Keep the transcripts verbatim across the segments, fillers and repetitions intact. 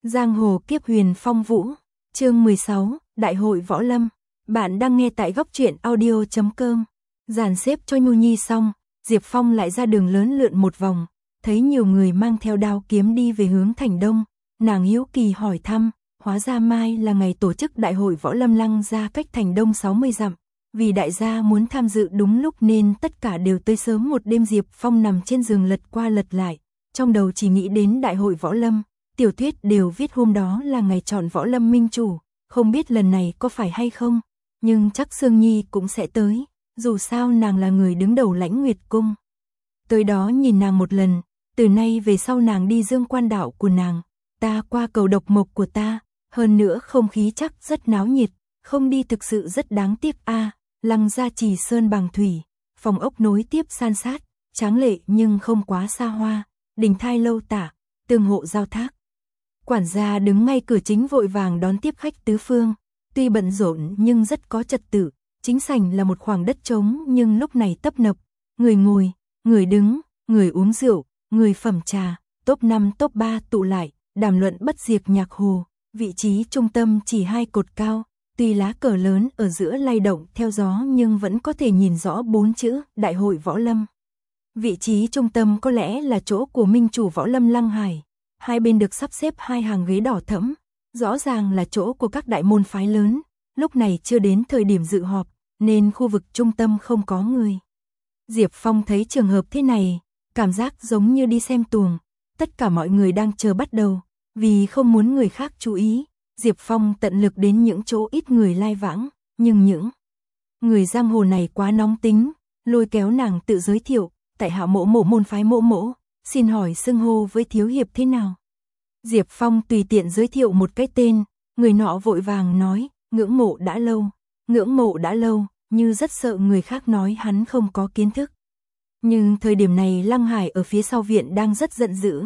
Giang hồ kiếp huyền phong vũ, chương mười sáu, Đại hội võ lâm. Bạn đang nghe tại góc truyện audio chấm com. Dàn xếp cho Nhu Nhi xong, Diệp Phong lại ra đường lớn lượn một vòng, thấy nhiều người mang theo đao kiếm đi về hướng thành đông, nàng hiếu kỳ hỏi thăm, hóa ra mai là ngày tổ chức Đại hội võ lâm Lăng Gia cách thành đông sáu mươi dặm, vì đại gia muốn tham dự đúng lúc nên tất cả đều tới sớm một đêm. Diệp Phong nằm trên giường lật qua lật lại, trong đầu chỉ nghĩ đến Đại hội võ lâm. Tiểu thuyết đều viết hôm đó là ngày chọn võ lâm minh chủ, không biết lần này có phải hay không, nhưng chắc Sương Nhi cũng sẽ tới, dù sao nàng là người đứng đầu Lãnh Nguyệt Cung. Tới đó nhìn nàng một lần, từ nay về sau nàng đi Dương Quan đạo của nàng, ta qua cầu độc mộc của ta, hơn nữa không khí chắc rất náo nhiệt, không đi thực sự rất đáng tiếc a. À, Lăng Gia Trì sơn bằng thủy, phòng ốc nối tiếp san sát, tráng lệ nhưng không quá xa hoa, đình thai lâu tả, tương hộ giao thác. Quản gia đứng ngay cửa chính vội vàng đón tiếp khách tứ phương, tuy bận rộn nhưng rất có trật tự, chính sảnh là một khoảng đất trống nhưng lúc này tấp nập, người ngồi, người đứng, người uống rượu, người phẩm trà, top năm top ba tụ lại, đàm luận bất diệt nhạc hồ, vị trí trung tâm chỉ hai cột cao, tuy lá cờ lớn ở giữa lay động theo gió nhưng vẫn có thể nhìn rõ bốn chữ Đại hội võ lâm. Vị trí trung tâm có lẽ là chỗ của minh chủ võ lâm Lăng Hải. Hai bên được sắp xếp hai hàng ghế đỏ thẫm, rõ ràng là chỗ của các đại môn phái lớn, lúc này chưa đến thời điểm dự họp, nên khu vực trung tâm không có người. Diệp Phong thấy trường hợp thế này, cảm giác giống như đi xem tuồng, tất cả mọi người đang chờ bắt đầu, vì không muốn người khác chú ý, Diệp Phong tận lực đến những chỗ ít người lai vãng, nhưng những người giang hồ này quá nóng tính, lôi kéo nàng tự giới thiệu, tại hạ mộ mộ môn phái mộ mộ. Xin hỏi xưng hô với thiếu hiệp thế nào? Diệp Phong tùy tiện giới thiệu một cái tên, người nọ vội vàng nói, ngưỡng mộ đã lâu, ngưỡng mộ đã lâu, như rất sợ người khác nói hắn không có kiến thức. Nhưng thời điểm này Lăng Hải ở phía sau viện đang rất giận dữ.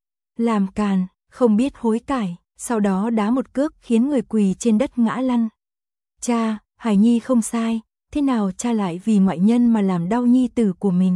Làm càn, không biết hối cải, sau đó đá một cước khiến người quỳ trên đất ngã lăn. Cha, Hải Nhi không sai, thế nào cha lại vì ngoại nhân mà làm đau nhi tử của mình?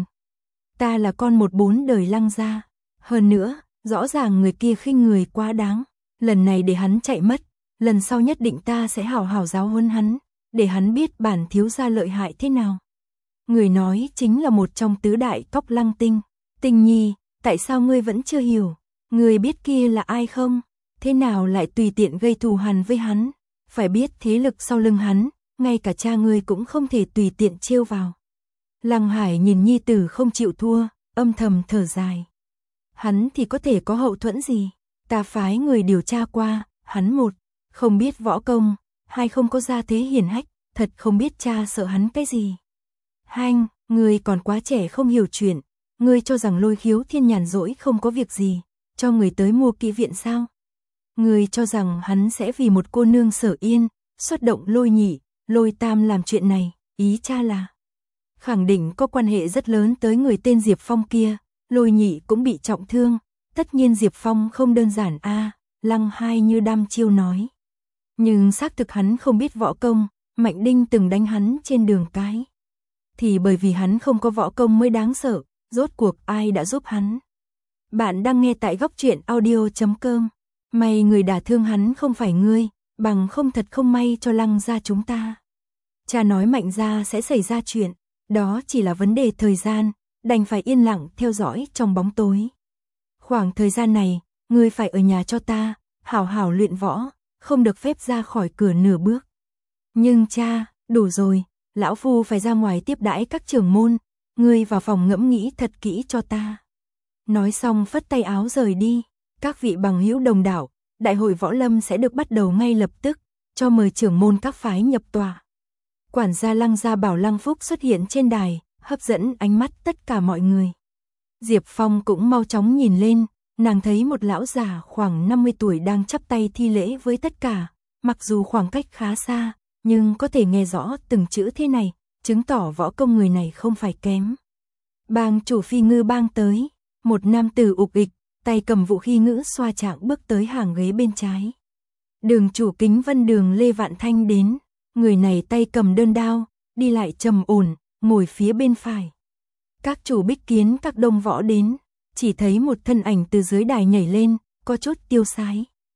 Ta là con một bốn đời Lăng gia, hơn nữa, rõ ràng người kia khinh người quá đáng, lần này để hắn chạy mất, lần sau nhất định ta sẽ hảo hảo giáo huấn hắn, để hắn biết bản thiếu gia lợi hại thế nào. Người nói chính là một trong tứ đại cóc Lăng Tinh. Tinh Nhi, tại sao ngươi vẫn chưa hiểu, ngươi biết kia là ai không? Thế nào lại tùy tiện gây thù hằn với hắn? Phải biết thế lực sau lưng hắn, ngay cả cha ngươi cũng không thể tùy tiện trêu vào. Lăng Hải nhìn nhi tử không chịu thua, âm thầm thở dài. Hắn thì có thể có hậu thuẫn gì? Ta phái người điều tra qua, hắn một, không biết võ công, hai không có gia thế hiển hách, thật không biết cha sợ hắn cái gì. Hanh, ngươi còn quá trẻ không hiểu chuyện, ngươi cho rằng Lôi Khiếu Thiên nhàn rỗi không có việc gì, cho người tới mua kỹ viện sao? Ngươi cho rằng hắn sẽ vì một cô nương Sở Yên, xuất động Lôi Nhị, Lôi Tam làm chuyện này, ý cha là khẳng định có quan hệ rất lớn tới người tên Diệp Phong kia, Lôi Nhị cũng bị trọng thương, tất nhiên Diệp Phong không đơn giản a. À, Lăng Hai như đăm chiêu nói. Nhưng xác thực hắn không biết võ công, Mạnh Đinh từng đánh hắn trên đường cái. Thì bởi vì hắn không có võ công mới đáng sợ, rốt cuộc ai đã giúp hắn. Bạn đang nghe tại góc truyện audio chấm com. May người đả thương hắn không phải ngươi, bằng không thật không may cho Lăng gia chúng ta. Cha nói Mạnh gia sẽ xảy ra chuyện. Đó chỉ là vấn đề thời gian, đành phải yên lặng theo dõi trong bóng tối. Khoảng thời gian này, ngươi phải ở nhà cho ta, hảo hảo luyện võ, không được phép ra khỏi cửa nửa bước. Nhưng cha, đủ rồi, lão phu phải ra ngoài tiếp đãi các trưởng môn, ngươi vào phòng ngẫm nghĩ thật kỹ cho ta. Nói xong phất tay áo rời đi, các vị bằng hữu đồng đạo, đại hội võ lâm sẽ được bắt đầu ngay lập tức, cho mời trưởng môn các phái nhập tòa. Quản gia Lăng gia bảo Lăng Phúc xuất hiện trên đài, hấp dẫn ánh mắt tất cả mọi người. Diệp Phong cũng mau chóng nhìn lên, nàng thấy một lão già khoảng năm mươi tuổi đang chắp tay thi lễ với tất cả, mặc dù khoảng cách khá xa, nhưng có thể nghe rõ từng chữ thế này, chứng tỏ võ công người này không phải kém. Bang chủ Phi Ngư bang tới, một nam tử ục ịch, tay cầm vũ khí ngữ xoa trạng bước tới hàng ghế bên trái. Đường chủ Kính Vân Đường Lê Vạn Thanh đến. Người này tay cầm đơn đao, đi lại trầm ổn, ngồi phía bên phải. Các chủ Bích Kiến các đông võ đến, chỉ thấy một thân ảnh từ dưới đài nhảy lên, có chút tiêu sái.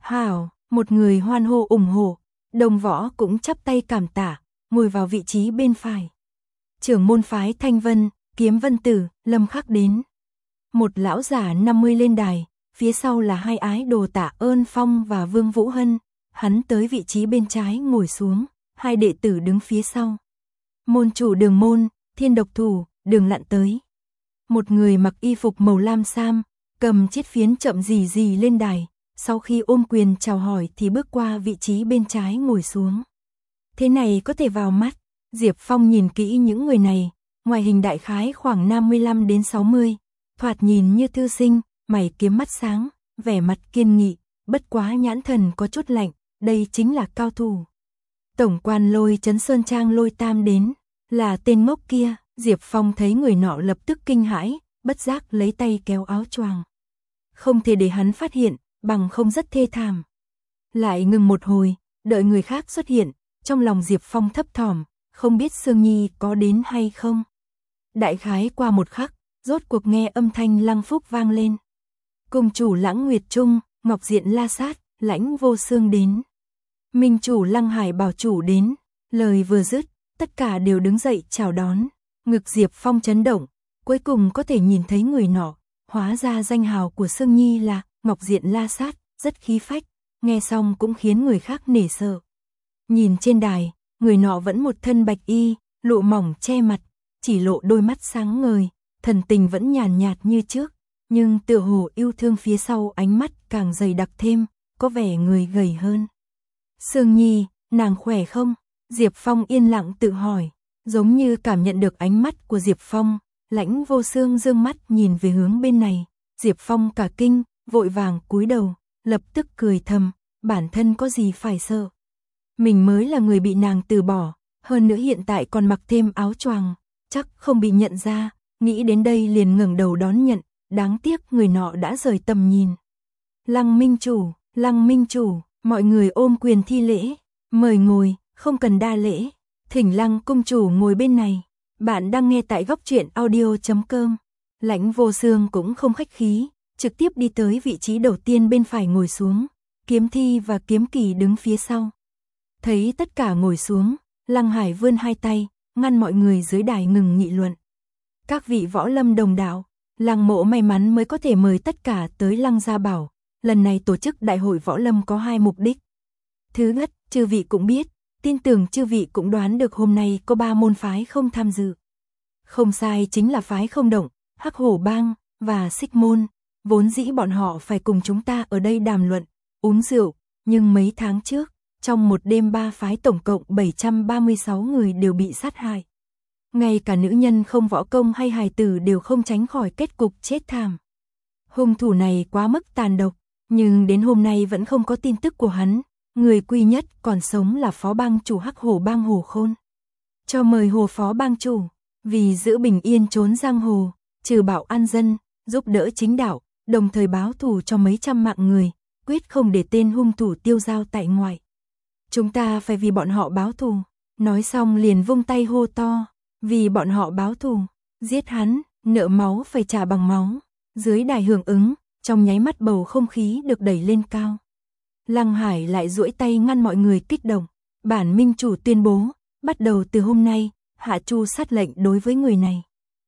Hảo, một người hoan hô ủng hộ, đồng võ cũng chắp tay cảm tạ, ngồi vào vị trí bên phải. Trưởng môn phái Thanh Vân, Kiếm Vân Tử, Lâm Khắc đến. Một lão giả năm mươi lên đài, phía sau là hai ái đồ Tạ Ơn Phong và Vương Vũ Hân, hắn tới vị trí bên trái ngồi xuống, hai đệ tử đứng phía sau. Môn chủ Đường môn, Thiên Độc Thủ, Đường Lặn tới. Một người mặc y phục màu lam sam, cầm chiếc phiến chậm rì rì lên đài, sau khi ôm quyền chào hỏi thì bước qua vị trí bên trái ngồi xuống. Thế này có thể vào mắt, Diệp Phong nhìn kỹ những người này, ngoại hình đại khái khoảng năm mươi lăm đến sáu mươi, thoạt nhìn như thư sinh, mày kiếm mắt sáng, vẻ mặt kiên nghị, bất quá nhãn thần có chút lạnh, đây chính là cao thủ. Tổng quan Lôi Trấn Sơn Trang Lôi Tam đến, là tên ngốc kia, Diệp Phong thấy người nọ lập tức kinh hãi, bất giác lấy tay kéo áo choàng. Không thể để hắn phát hiện, bằng không rất thê thảm. Lại ngừng một hồi, đợi người khác xuất hiện, trong lòng Diệp Phong thấp thỏm, không biết Sương Nhi có đến hay không. Đại khái qua một khắc, rốt cuộc nghe âm thanh Lăng Phúc vang lên. Cung chủ Lãng Nguyệt Trung, Ngọc Diện La Sát, Lãnh Vô Sương đến. Minh chủ Lăng Hải Bảo chủ đến, lời vừa dứt, tất cả đều đứng dậy chào đón. Ngực Diệp Phong chấn động, cuối cùng có thể nhìn thấy người nọ, hóa ra danh hào của Sương Nhi là Ngọc Diện La Sát, rất khí phách, nghe xong cũng khiến người khác nể sợ. Nhìn trên đài, người nọ vẫn một thân bạch y, lụa mỏng che mặt, chỉ lộ đôi mắt sáng ngời, thần tình vẫn nhàn nhạt như trước, nhưng tựa hồ yêu thương phía sau ánh mắt càng dày đặc thêm, có vẻ người gầy hơn. Sương Nhi, nàng khỏe không? Diệp Phong yên lặng tự hỏi, giống như cảm nhận được ánh mắt của Diệp Phong, Lãnh Vô Sương dương mắt nhìn về hướng bên này, Diệp Phong cả kinh, vội vàng cúi đầu, lập tức cười thầm, bản thân có gì phải sợ. Mình mới là người bị nàng từ bỏ, hơn nữa hiện tại còn mặc thêm áo choàng, chắc không bị nhận ra, nghĩ đến đây liền ngẩng đầu đón nhận, đáng tiếc người nọ đã rời tầm nhìn. Lăng Minh Chủ, Lăng Minh Chủ, mọi người ôm quyền thi lễ, mời ngồi, không cần đa lễ, thỉnh Lăng Cung Chủ ngồi bên này. Bạn đang nghe tại góc truyện audio chấm com. Lãnh Vô Sương cũng không khách khí, trực tiếp đi tới vị trí đầu tiên bên phải ngồi xuống, Kiếm Thi và Kiếm Kỳ đứng phía sau. Thấy tất cả ngồi xuống, Lăng Hải vươn hai tay, ngăn mọi người dưới đài ngừng nghị luận. Các vị võ lâm đồng đạo, Lăng Mộ may mắn mới có thể mời tất cả tới Lăng Gia Bảo, lần này tổ chức đại hội võ lâm có hai mục đích. Thứ nhất, chư vị cũng biết, tin tưởng chư vị cũng đoán được hôm nay có ba môn phái không tham dự. Không sai, chính là phái Không Động, Hắc Hổ Bang và Xích Môn, vốn dĩ bọn họ phải cùng chúng ta ở đây đàm luận, uống rượu, nhưng mấy tháng trước, trong một đêm ba phái tổng cộng bảy trăm ba mươi sáu người đều bị sát hại. Ngay cả nữ nhân không võ công hay hài tử đều không tránh khỏi kết cục chết thảm. Hung thủ này quá mức tàn độc, nhưng đến hôm nay vẫn không có tin tức của hắn, người duy nhất còn sống là phó bang chủ Hắc Hổ Bang Hồ Khôn. Cho mời Hồ phó bang chủ, vì giữ bình yên trốn giang hồ, trừ bạo an dân, giúp đỡ chính đạo, đồng thời báo thù cho mấy trăm mạng người, quyết không để tên hung thủ tiêu dao tại ngoại. Chúng ta phải vì bọn họ báo thù. Nói xong liền vung tay hô to, vì bọn họ báo thù, giết hắn, nợ máu phải trả bằng máu. Dưới đài hưởng ứng, trong nháy mắt bầu không khí được đẩy lên cao. Lăng Hải lại duỗi tay ngăn mọi người kích động, bản minh chủ tuyên bố, bắt đầu từ hôm nay, hạ tru sát lệnh đối với người này.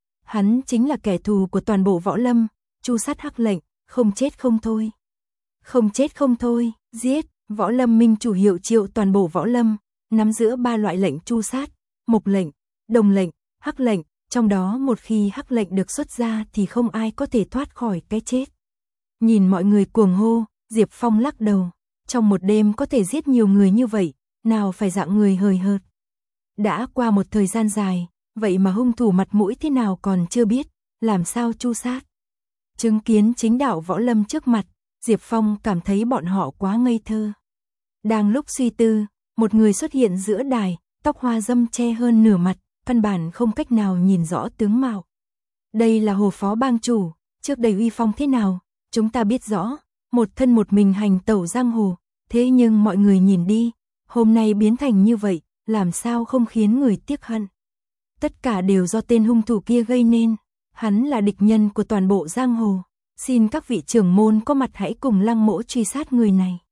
Hắn chính là kẻ thù của toàn bộ võ lâm, tru sát hắc lệnh, không chết không thôi. Không chết không thôi, giết. Võ lâm minh chủ hiệu triệu toàn bộ võ lâm, nắm giữ ba loại lệnh tru sát, mộc lệnh, đồng lệnh, hắc lệnh, trong đó một khi hắc lệnh được xuất ra thì không ai có thể thoát khỏi cái chết. Nhìn mọi người cuồng hô, Diệp Phong lắc đầu, trong một đêm có thể giết nhiều người như vậy, nào phải dạng người hời hợt. Đã qua một thời gian dài, vậy mà hung thủ mặt mũi thế nào còn chưa biết, làm sao tru sát. Chứng kiến chính đạo võ lâm trước mặt, Diệp Phong cảm thấy bọn họ quá ngây thơ. Đang lúc suy tư, một người xuất hiện giữa đài, tóc hoa râm che hơn nửa mặt, căn bản không cách nào nhìn rõ tướng mạo. Đây là Hồ phó bang chủ, trước đây uy phong thế nào, chúng ta biết rõ, một thân một mình hành tẩu giang hồ, thế nhưng mọi người nhìn đi, hôm nay biến thành như vậy, làm sao không khiến người tiếc hận. Tất cả đều do tên hung thủ kia gây nên, hắn là địch nhân của toàn bộ giang hồ, xin các vị trưởng môn có mặt hãy cùng Lăng Mỗ truy sát người này.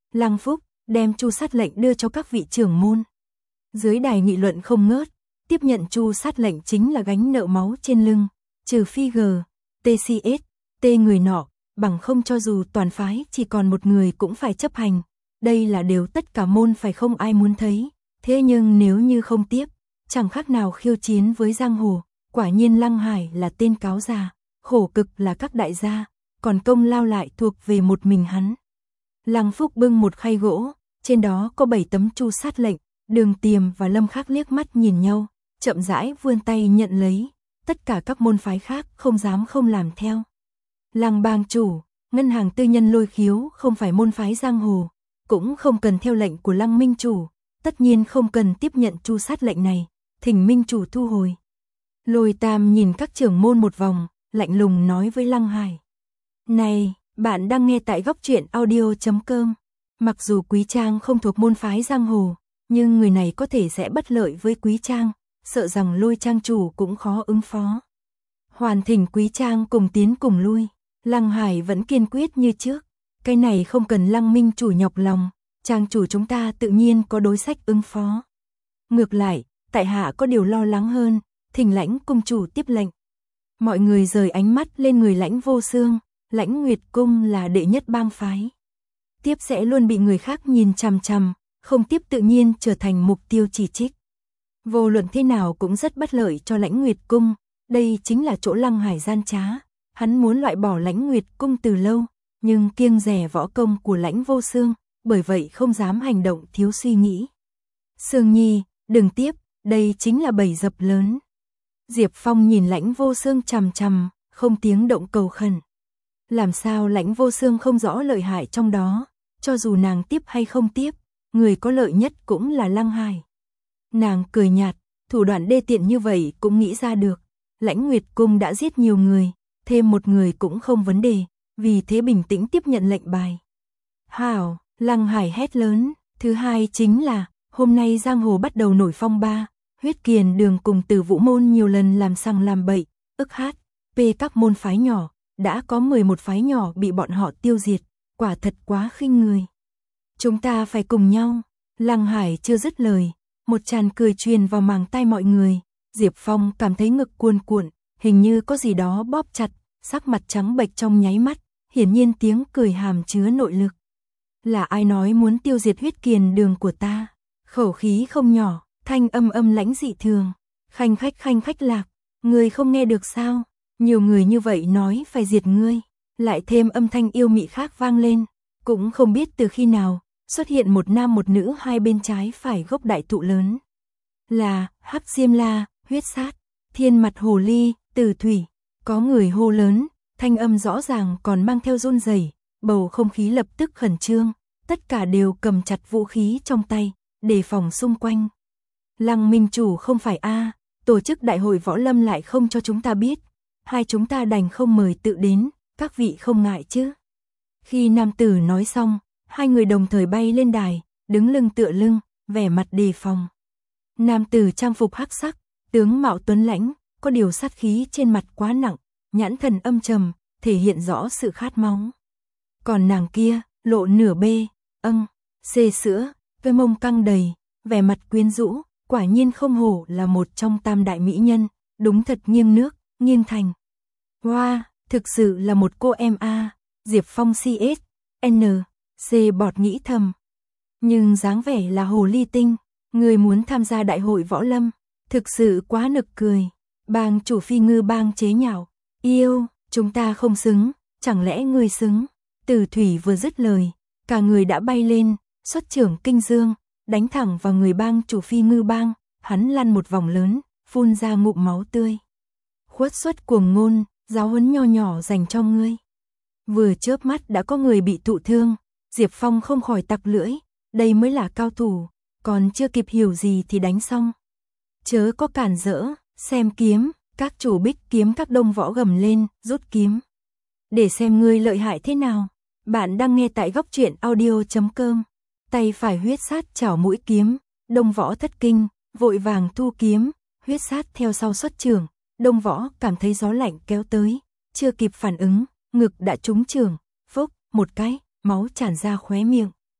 Lăng Phúc đem chu sát lệnh đưa cho các vị trưởng môn. Dưới đài nghị luận không ngớt, tiếp nhận chu sát lệnh chính là gánh nợ máu trên lưng, trừ phi G, tê xê ét, T người nọ, bằng không cho dù toàn phái chỉ còn một người cũng phải chấp hành. Đây là điều tất cả môn phải không ai muốn thấy, thế nhưng nếu như không tiếp, chẳng khác nào khiêu chiến với giang hồ. Quả nhiên Lăng Hải là tên cáo già, khổ cực là các đại gia, còn công lao lại thuộc về một mình hắn. Lăng Phúc bưng một khay gỗ, trên đó có bảy tấm chu sát lệnh, Đường Tiềm và Lâm Khắc liếc mắt nhìn nhau, chậm rãi vươn tay nhận lấy, tất cả các môn phái khác không dám không làm theo. Lăng bang chủ, ngân hàng tư nhân Lôi Khiếu không phải môn phái giang hồ, cũng không cần theo lệnh của Lăng minh chủ, tất nhiên không cần tiếp nhận chu sát lệnh này, thỉnh minh chủ thu hồi. Lôi Tam nhìn các trưởng môn một vòng, lạnh lùng nói với Lăng Hải. Này, bạn đang nghe tại góc truyện audio chấm com. Mặc dù Quý Trang không thuộc môn phái giang hồ, nhưng người này có thể sẽ bất lợi với Quý Trang, sợ rằng Lôi Trang chủ cũng khó ứng phó. Hoàn thỉnh Quý Trang cùng tiến cùng lui, Lăng Hải vẫn kiên quyết như trước. Cái này không cần Lăng minh chủ nhọc lòng, Trang chủ chúng ta tự nhiên có đối sách ứng phó. Ngược lại, tại hạ có điều lo lắng hơn, thỉnh Lãnh cung chủ tiếp lệnh. Mọi người rời ánh mắt lên người Lãnh Vô Xương, Lãnh Nguyệt cung là đệ nhất bang phái. Tiếp sẽ luôn bị người khác nhìn chằm chằm, không tiếp tự nhiên trở thành mục tiêu chỉ trích. Vô luận thế nào cũng rất bất lợi cho Lãnh Nguyệt cung, đây chính là chỗ Lăng Hải gian trá. Hắn muốn loại bỏ Lãnh Nguyệt cung từ lâu, nhưng kiêng dè võ công của Lãnh Vô Xương, bởi vậy không dám hành động thiếu suy nghĩ. Sương Nhi, đừng tiếp, đây chính là bẫy dập lớn. Diệp Phong nhìn Lãnh Vô Xương chằm chằm, không tiếng động cầu khẩn. Làm sao Lãnh Vô Xương không rõ lợi hại trong đó, cho dù nàng tiếp hay không tiếp, người có lợi nhất cũng là Lăng Hải. Nàng cười nhạt, thủ đoạn đê tiện như vậy cũng nghĩ ra được. Lãnh Nguyệt cung đã giết nhiều người, thêm một người cũng không vấn đề, vì thế bình tĩnh tiếp nhận lệnh bài. Hảo, Lăng Hải hét lớn, thứ hai chính là, hôm nay giang hồ bắt đầu nổi phong ba, Huyết Kiền Đường cùng Từ Vũ môn nhiều lần làm sằng làm bậy, ức hát, p các môn phái nhỏ, đã có mười một phái nhỏ bị bọn họ tiêu diệt, quả thật quá khinh người. Chúng ta phải cùng nhau. Lăng Hải chưa dứt lời, một tràn cười truyền vào màng tai mọi người. Diệp Phong cảm thấy ngực cuồn cuộn, hình như có gì đó bóp chặt, sắc mặt trắng bệch trong nháy mắt, hiển nhiên tiếng cười hàm chứa nội lực. Là ai nói muốn tiêu diệt Huyết Kiền Đường của ta? Khẩu khí không nhỏ, thanh âm âm lãnh dị thường. Khanh khách khanh khách lạc, người không nghe được sao? Nhiều người như vậy nói phải diệt ngươi, lại thêm âm thanh yêu mị khác vang lên, cũng không biết từ khi nào, xuất hiện một nam một nữ hai bên trái phải gốc đại thụ lớn. Là, Hắc Diêm La, Huyết Sát, Thiên Mặt Hồ Ly, Từ Thủy, có người hô lớn, thanh âm rõ ràng còn mang theo run rẩy, bầu không khí lập tức khẩn trương, tất cả đều cầm chặt vũ khí trong tay, đề phòng xung quanh. Lăng minh chủ không phải a, tổ chức đại hội võ lâm lại không cho chúng ta biết, hai chúng ta đành không mời tự đến, các vị không ngại chứ. Khi nam tử nói xong, hai người đồng thời bay lên đài, đứng lưng tựa lưng, vẻ mặt đề phòng. Nam tử trang phục hắc sắc, tướng mạo tuấn lãnh, có điều sát khí trên mặt quá nặng, nhãn thần âm trầm, thể hiện rõ sự khát máu. Còn nàng kia, lộ nửa bê, âng, xê sữa, với mông căng đầy, vẻ mặt quyến rũ, quả nhiên không hổ là một trong tam đại mỹ nhân, đúng thật nghiêng nước, nghiêng thành. Wow, thực sự là một cô em a. Diệp Phong xê ét, N, C bọt nghĩ thầm. Nhưng dáng vẻ là hồ ly tinh, người muốn tham gia đại hội võ lâm, thực sự quá nực cười. Bang chủ Phi Ngư bang chế nhạo, yêu, chúng ta không xứng, chẳng lẽ ngươi xứng? Từ Thủy vừa dứt lời, cả người đã bay lên, xuất trưởng kinh dương, đánh thẳng vào người bang chủ Phi Ngư bang, hắn lăn một vòng lớn, phun ra ngụm máu tươi. Khuất xuất cuồng ngôn, giáo huấn nho nhỏ dành cho ngươi. Vừa chớp mắt đã có người bị thụ thương, Diệp Phong không khỏi tặc lưỡi, đây mới là cao thủ, còn chưa kịp hiểu gì thì đánh xong. Chớ có cản rỡ, xem kiếm, các chủ bích kiếm các đông võ gầm lên, rút kiếm. Để xem ngươi lợi hại thế nào, bạn đang nghe tại góc truyện audio chấm com. Tay phải Huyết Sát chảo mũi kiếm, đông võ thất kinh, vội vàng thu kiếm, Huyết Sát theo sau xuất trưởng, đông võ cảm thấy gió lạnh kéo tới, chưa kịp phản ứng, ngực đã trúng trưởng, phốc, một cái, máu tràn ra khóe miệng.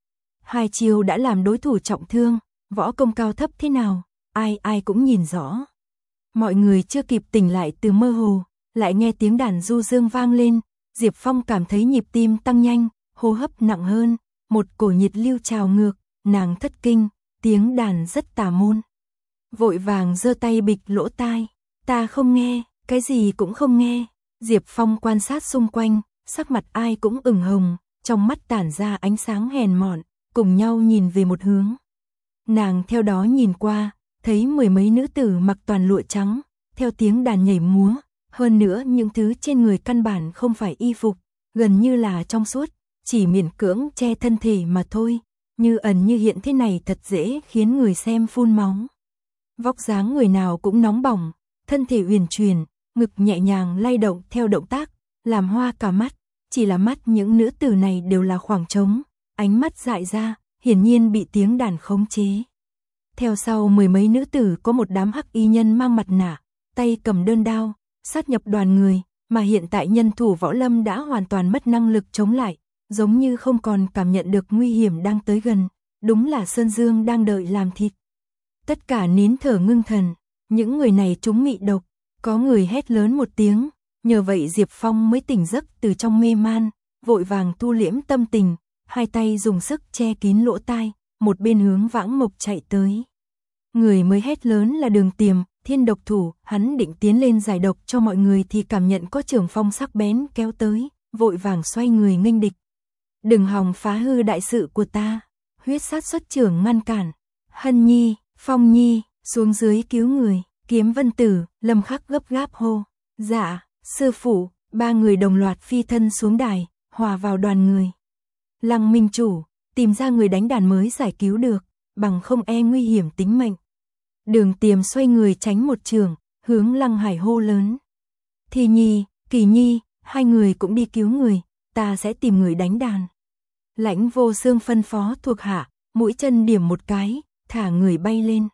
Hai chiêu đã làm đối thủ trọng thương, võ công cao thấp thế nào, ai ai cũng nhìn rõ. Mọi người chưa kịp tỉnh lại từ mơ hồ, lại nghe tiếng đàn du dương vang lên, Diệp Phong cảm thấy nhịp tim tăng nhanh, hô hấp nặng hơn, một cổ nhiệt lưu trào ngược, nàng thất kinh, tiếng đàn rất tà môn. Vội vàng giơ tay bịch lỗ tai, ta không nghe, cái gì cũng không nghe. Diệp Phong quan sát xung quanh, sắc mặt ai cũng ửng hồng, trong mắt tản ra ánh sáng hèn mọn, cùng nhau nhìn về một hướng. Nàng theo đó nhìn qua, thấy mười mấy nữ tử mặc toàn lụa trắng, theo tiếng đàn nhảy múa, hơn nữa những thứ trên người căn bản không phải y phục, gần như là trong suốt, chỉ miễn cưỡng che thân thể mà thôi, như ẩn như hiện thế này thật dễ khiến người xem phun máu. Vóc dáng người nào cũng nóng bỏng, thân thể uyển chuyển, ngực nhẹ nhàng lay động theo động tác, làm hoa cả mắt, chỉ là mắt những nữ tử này đều là khoảng trống, ánh mắt dại ra, hiển nhiên bị tiếng đàn khống chế. Theo sau mười mấy nữ tử có một đám hắc y nhân mang mặt nạ, tay cầm đơn đao, sát nhập đoàn người, mà hiện tại nhân thủ võ lâm đã hoàn toàn mất năng lực chống lại, giống như không còn cảm nhận được nguy hiểm đang tới gần, đúng là Sơn Dương đang đợi làm thịt. Tất cả nín thở ngưng thần, những người này trúng mị độc, có người hét lớn một tiếng, nhờ vậy Diệp Phong mới tỉnh giấc từ trong mê man, vội vàng thu liễm tâm tình, hai tay dùng sức che kín lỗ tai, một bên hướng Vãng Mộc chạy tới. Người mới hét lớn là Đường Tiềm, thiên độc thủ, hắn định tiến lên giải độc cho mọi người thì cảm nhận có trường phong sắc bén kéo tới, vội vàng xoay người nghênh địch. Đừng hòng phá hư đại sự của ta, huyết sát xuất trưởng ngăn cản. Hân Nhi, Phong Nhi, xuống dưới cứu người, Kiếm Vân Tử, Lâm Khắc gấp gáp hô. Dạ, sư phụ, ba người đồng loạt phi thân xuống đài, hòa vào đoàn người. Lăng Minh Chủ, tìm ra người đánh đàn mới giải cứu được, bằng không e nguy hiểm tính mệnh. Đường Tiềm xoay người tránh một trường, hướng Lăng Hải hô lớn. Thi Nhi, Kỳ Nhi, hai người cũng đi cứu người, ta sẽ tìm người đánh đàn. Lãnh Vô Xương phân phó thuộc hạ, mũi chân điểm một cái, thả người bay lên.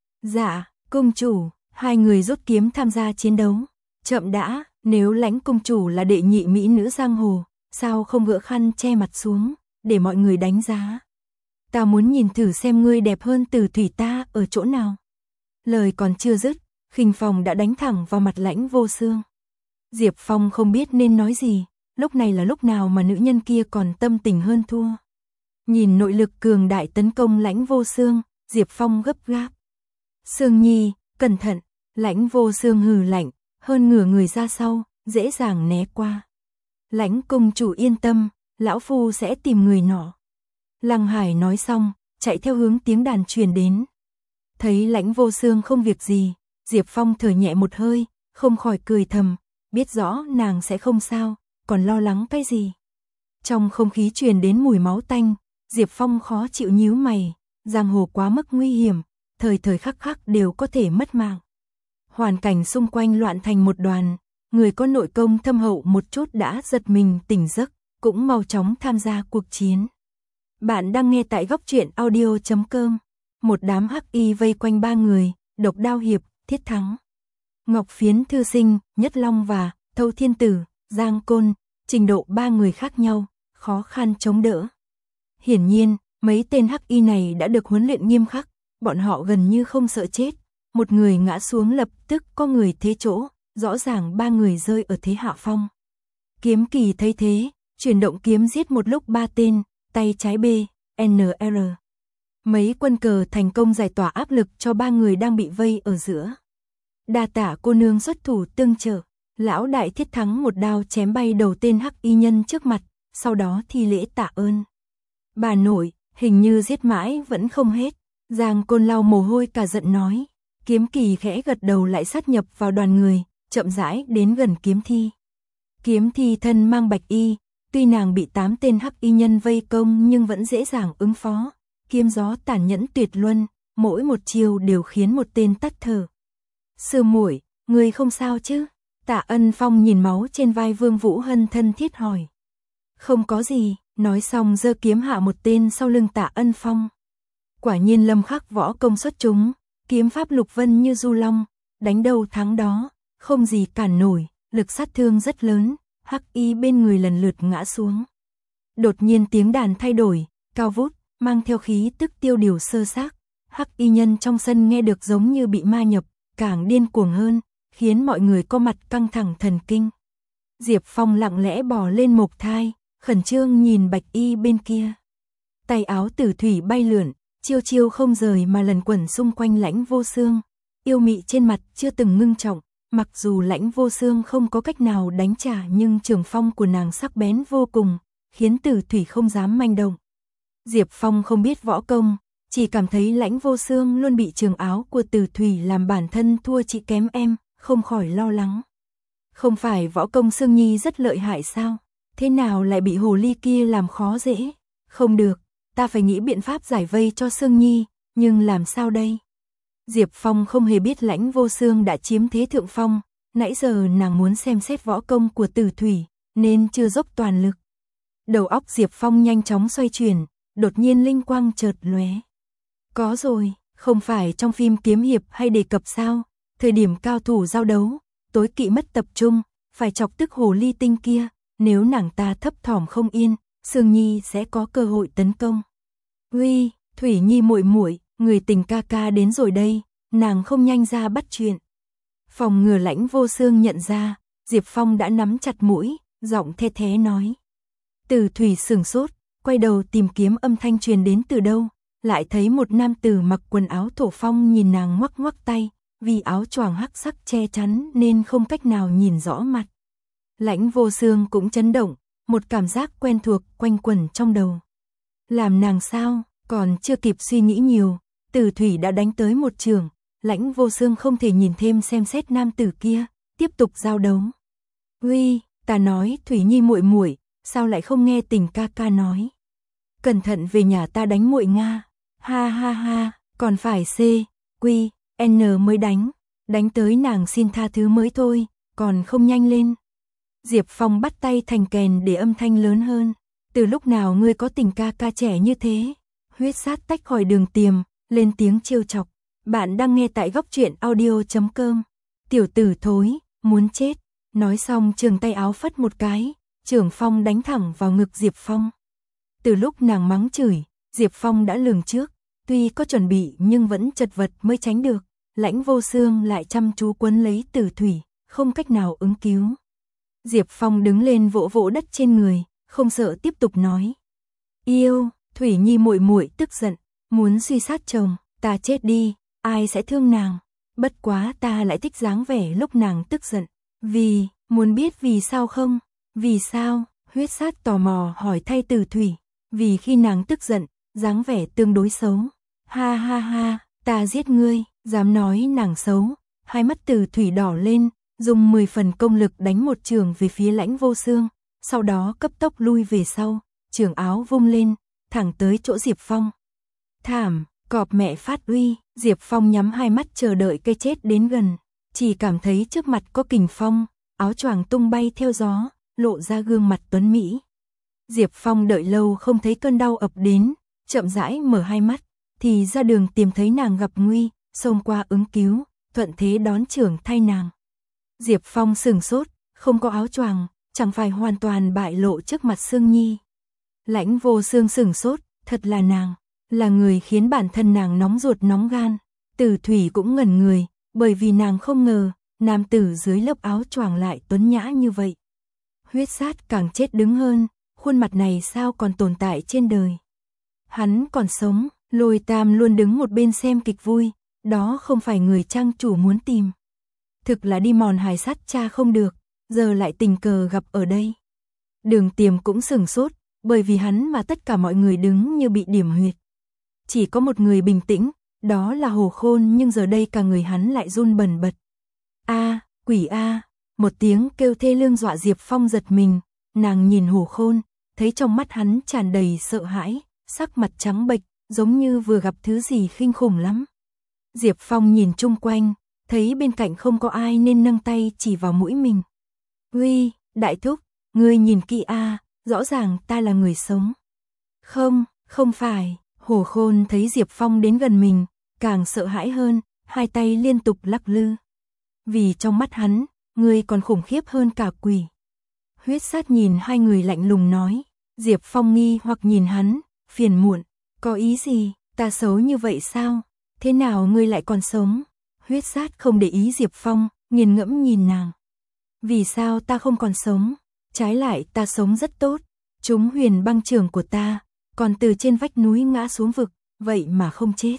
Dạ, công chủ, hai người rút kiếm tham gia chiến đấu. Chậm đã, nếu Lãnh công chủ là đệ nhị mỹ nữ giang hồ, sao không gỡ khăn che mặt xuống, để mọi người đánh giá. Ta muốn nhìn thử xem ngươi đẹp hơn Từ Thủy ta ở chỗ nào. Lời còn chưa dứt, Khinh Phong đã đánh thẳng vào mặt Lãnh Vô Xương. Diệp Phong không biết nên nói gì, lúc này là lúc nào mà nữ nhân kia còn tâm tình hơn thua. Nhìn nội lực cường đại tấn công Lãnh Vô Xương, Diệp Phong gấp gáp. Sương Nhi, cẩn thận, Lãnh Vô Xương hừ lạnh, hơn ngửa người ra sau, dễ dàng né qua. Lãnh công chủ yên tâm, lão phu sẽ tìm người nọ. Lăng Hải nói xong, chạy theo hướng tiếng đàn truyền đến. Thấy Lãnh Vô Xương không việc gì, Diệp Phong thở nhẹ một hơi, không khỏi cười thầm, biết rõ nàng sẽ không sao, còn lo lắng cái gì. Trong không khí truyền đến mùi máu tanh, Diệp Phong khó chịu nhíu mày, giang hồ quá mức nguy hiểm, thời thời khắc khắc đều có thể mất mạng. Hoàn cảnh xung quanh loạn thành một đoàn, người có nội công thâm hậu một chút đã giật mình tỉnh giấc, cũng mau chóng tham gia cuộc chiến. Bạn đang nghe tại góc truyện audio chấm com. Một đám hắc y vây quanh ba người, Độc Đao Hiệp, Thiết Thắng, Ngọc Phiến Thư Sinh, Nhất Long và Thâu Thiên Tử, Giang Côn, trình độ ba người khác nhau, khó khăn chống đỡ. Hiển nhiên, mấy tên hắc y này đã được huấn luyện nghiêm khắc, bọn họ gần như không sợ chết. Một người ngã xuống lập tức có người thế chỗ, rõ ràng ba người rơi ở thế hạ phong. Kiếm Kỳ thấy thế, chuyển động kiếm giết một lúc ba tên, tay trái B, N R. Mấy quân cờ thành công giải tỏa áp lực cho ba người đang bị vây ở giữa. Đa tạ cô nương xuất thủ tương trợ, lão đại Thiết Thắng một đao chém bay đầu tên hắc y nhân trước mặt, sau đó thi lễ tạ ơn. Bà nội, hình như giết mãi vẫn không hết. Giang Côn lau mồ hôi cả giận nói. Kiếm Kỳ khẽ gật đầu lại sát nhập vào đoàn người, chậm rãi đến gần Kiếm Thi. Kiếm Thi thân mang bạch y, tuy nàng bị tám tên hắc y nhân vây công nhưng vẫn dễ dàng ứng phó. Kiếm gió tàn nhẫn tuyệt luân, mỗi một chiêu đều khiến một tên tắt thở. Sư muội, người không sao chứ? Tạ Ân Phong nhìn máu trên vai Vương Vũ Hân thân thiết hỏi. Không có gì, nói xong giơ kiếm hạ một tên sau lưng Tạ Ân Phong. Quả nhiên Lâm Khắc võ công xuất chúng, kiếm pháp lục vân như du long, đánh đầu thắng đó, không gì cản nổi, lực sát thương rất lớn, hắc y bên người lần lượt ngã xuống. Đột nhiên tiếng đàn thay đổi, cao vút, mang theo khí tức tiêu điều sơ xác. Hắc y nhân trong sân nghe được giống như bị ma nhập, càng điên cuồng hơn, khiến mọi người có mặt căng thẳng thần kinh. Diệp Phong lặng lẽ bò lên mộc thai, khẩn trương nhìn bạch y bên kia. Tay áo tử thủy bay lượn, chiêu chiêu không rời mà lần quẩn xung quanh Lãnh Vô Xương. Yêu mị trên mặt chưa từng ngưng trọng, mặc dù Lãnh Vô Xương không có cách nào đánh trả nhưng trường phong của nàng sắc bén vô cùng, khiến tử thủy không dám manh động. Diệp Phong không biết võ công, chỉ cảm thấy Lãnh Vô Xương luôn bị trường áo của tử thủy làm bản thân thua chị kém em, không khỏi lo lắng. Không phải võ công Sương Nhi rất lợi hại sao? Thế nào lại bị hồ ly kia làm khó dễ? Không được, ta phải nghĩ biện pháp giải vây cho Sương Nhi, nhưng làm sao đây? Diệp Phong không hề biết Lãnh Vô Xương đã chiếm thế thượng phong, nãy giờ nàng muốn xem xét võ công của tử thủy, nên chưa dốc toàn lực. Đầu óc Diệp Phong nhanh chóng xoay chuyển, đột nhiên linh quang chợt lóe. Có rồi, không phải trong phim kiếm hiệp hay đề cập sao? Thời điểm cao thủ giao đấu, tối kỵ mất tập trung, phải chọc tức hồ ly tinh kia, nếu nàng ta thấp thỏm không yên, Sương Nhi sẽ có cơ hội tấn công. Uy, Thủy Nhi muội muội, người tình ca ca đến rồi đây, nàng không nhanh ra bắt chuyện. Phòng ngừa Lãnh Vô Xương nhận ra, Diệp Phong đã nắm chặt mũi, giọng the thé nói. Tử thủy sửng sốt, quay đầu tìm kiếm âm thanh truyền đến từ đâu, lại thấy một nam tử mặc quần áo thổ phong nhìn nàng ngoắc ngoắc tay, vì áo choàng hắc sắc che chắn nên không cách nào nhìn rõ mặt. Lãnh Vô Xương cũng chấn động, một cảm giác quen thuộc quanh quẩn trong đầu. Làm nàng sao, còn chưa kịp suy nghĩ nhiều, tử thủy đã đánh tới một trường, Lãnh Vô Xương không thể nhìn thêm xem xét nam tử kia, tiếp tục giao đấu. Uy, ta nói Thủy Nhi muội muội, sao lại không nghe tình ca ca nói? Cẩn thận về nhà ta đánh muội Nga. Ha ha ha, còn phải C, Quy, N mới đánh, đánh tới nàng xin tha thứ mới thôi, còn không nhanh lên. Diệp Phong bắt tay thành kèn để âm thanh lớn hơn. Từ lúc nào ngươi có tình ca ca trẻ như thế? Huyết sát tách khỏi đường tiềm, lên tiếng trêu chọc. Bạn đang nghe tại góc truyện audio chấm com. Tiểu tử thối, muốn chết. Nói xong trường tay áo phất một cái, Trường Phong đánh thẳng vào ngực Diệp Phong. Từ lúc nàng mắng chửi, Diệp Phong đã lường trước, tuy có chuẩn bị nhưng vẫn chật vật mới tránh được. Lãnh Vô Xương lại chăm chú quấn lấy tử thủy, không cách nào ứng cứu. Diệp Phong đứng lên vỗ vỗ đất trên người, không sợ tiếp tục nói. Yêu, Thủy Nhi muội muội tức giận, muốn suy sát chồng, ta chết đi, ai sẽ thương nàng? Bất quá ta lại thích dáng vẻ lúc nàng tức giận. Vì, muốn biết vì sao không? Vì sao? Huyết sát tò mò hỏi thay tử thủy. Vì khi nàng tức giận, dáng vẻ tương đối xấu. Ha ha ha, ta giết ngươi, dám nói nàng xấu. Hai mắt tử thủy đỏ lên, dùng mười phần công lực đánh một trường về phía Lãnh Vô Xương, sau đó cấp tốc lui về sau, trường áo vung lên, thẳng tới chỗ Diệp Phong. Thảm, cọp mẹ phát uy, Diệp Phong nhắm hai mắt chờ đợi cây chết đến gần, chỉ cảm thấy trước mặt có kình phong, áo choàng tung bay theo gió, lộ ra gương mặt tuấn mỹ. Diệp Phong đợi lâu không thấy cơn đau ập đến, chậm rãi mở hai mắt, thì ra đường tìm thấy nàng gặp nguy, xông qua ứng cứu, thuận thế đón trưởng thay nàng. Diệp Phong sửng sốt, không có áo choàng, chẳng phải hoàn toàn bại lộ trước mặt Sương Nhi. Lãnh Vô Xương sửng sốt, thật là nàng, là người khiến bản thân nàng nóng ruột nóng gan. Tử thủy cũng ngẩn người, bởi vì nàng không ngờ, nam tử dưới lớp áo choàng lại tuấn nhã như vậy. Huyết sát càng chết đứng hơn, khuôn mặt này sao còn tồn tại trên đời. Hắn còn sống, Lôi Tam luôn đứng một bên xem kịch vui, đó không phải người trang chủ muốn tìm. Thực là đi mòn hài sát cha không được, giờ lại tình cờ gặp ở đây. Đường Tiềm cũng sửng sốt, bởi vì hắn mà tất cả mọi người đứng như bị điểm huyệt. Chỉ có một người bình tĩnh, đó là Hồ Khôn, nhưng giờ đây cả người hắn lại run bần bật. A, quỷ a, một tiếng kêu thê lương dọa Diệp Phong giật mình, nàng nhìn Hồ Khôn, thấy trong mắt hắn tràn đầy sợ hãi, sắc mặt trắng bệch, giống như vừa gặp thứ gì kinh khủng lắm. Diệp Phong nhìn chung quanh, thấy bên cạnh không có ai nên nâng tay chỉ vào mũi mình. Uy, đại thúc, ngươi nhìn kỹ a, rõ ràng ta là người sống. Không, không phải. Hồ Khôn thấy Diệp Phong đến gần mình, càng sợ hãi hơn, hai tay liên tục lắc lư. Vì trong mắt hắn, ngươi còn khủng khiếp hơn cả quỷ. Huyết sát nhìn hai người lạnh lùng nói. Diệp Phong nghi hoặc nhìn hắn, phiền muộn. Có ý gì, ta xấu như vậy sao? Thế nào ngươi lại còn sống? Huyết sát không để ý Diệp Phong, nghiền ngẫm nhìn nàng. Vì sao ta không còn sống? Trái lại ta sống rất tốt. Chúng huyền băng trường của ta, còn từ trên vách núi ngã xuống vực, vậy mà không chết.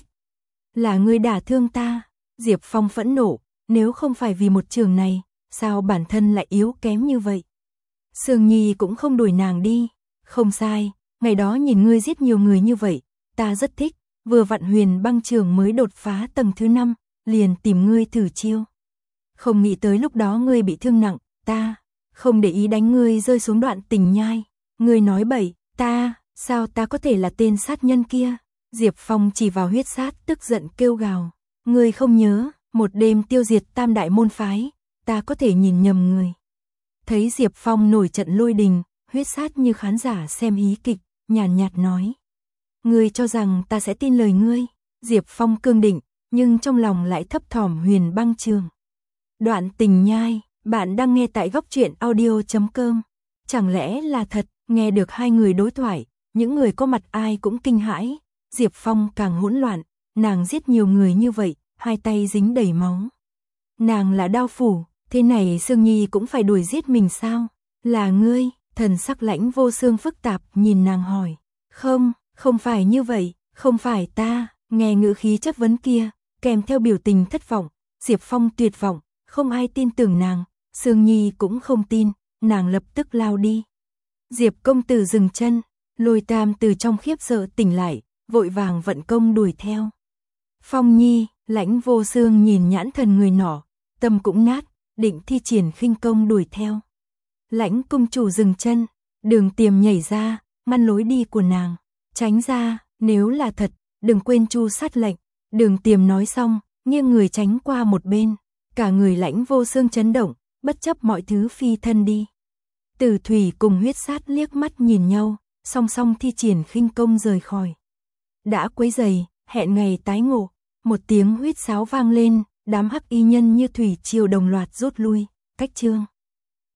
Là ngươi đả thương ta. Diệp Phong phẫn nộ, nếu không phải vì một trường này, sao bản thân lại yếu kém như vậy? Sương Nhi cũng không đuổi nàng đi. Không sai, ngày đó nhìn ngươi giết nhiều người như vậy, ta rất thích, vừa vặn huyền băng trường mới đột phá tầng thứ năm, liền tìm ngươi thử chiêu. Không nghĩ tới lúc đó ngươi bị thương nặng, ta không để ý đánh ngươi rơi xuống đoạn tình nhai. Ngươi nói bậy, ta, sao ta có thể là tên sát nhân kia? Diệp Phong chỉ vào huyết sát tức giận kêu gào. Ngươi không nhớ, một đêm tiêu diệt tam đại môn phái, ta có thể nhìn nhầm người. Thấy Diệp Phong nổi trận lôi đình, huyết sát như khán giả xem hí kịch, nhàn nhạt nói. Ngươi cho rằng ta sẽ tin lời ngươi? Diệp Phong cương định, nhưng trong lòng lại thấp thỏm huyền băng trường. Đoạn tình nhai, bạn đang nghe tại góc truyện audio chấm com. Chẳng lẽ là thật? Nghe được hai người đối thoại, những người có mặt ai cũng kinh hãi. Diệp Phong càng hỗn loạn, nàng giết nhiều người như vậy, hai tay dính đầy máu. Nàng là đao phủ, thế này Sương Nhi cũng phải đuổi giết mình sao? Là ngươi? Thần sắc Lãnh Vô Xương phức tạp nhìn nàng hỏi. Không, không phải như vậy, không phải ta. Nghe ngữ khí chất vấn kia, kèm theo biểu tình thất vọng, Diệp Phong tuyệt vọng, không ai tin tưởng nàng, Sương Nhi cũng không tin, nàng lập tức lao đi. Diệp công tử dừng chân, Lôi Tam từ trong khiếp sợ tỉnh lại, vội vàng vận công đuổi theo. Phong Nhi, Lãnh Vô Xương nhìn nhãn thần người nọ, tâm cũng nát, định thi triển khinh công đuổi theo. Lãnh cung chủ dừng chân, Đường Tiềm nhảy ra, ngăn lối đi của nàng, tránh ra, nếu là thật, đừng quên chu sát lệnh. Đường Tiềm nói xong, nghiêng người tránh qua một bên, cả người Lãnh Vô Xương chấn động, bất chấp mọi thứ phi thân đi. Tử Thủy cùng huyết sát liếc mắt nhìn nhau, song song thi triển khinh công rời khỏi. Đã quấy rầy, hẹn ngày tái ngộ. Một tiếng huýt sáo vang lên, đám hắc y nhân như thủy triều đồng loạt rút lui, cách chương.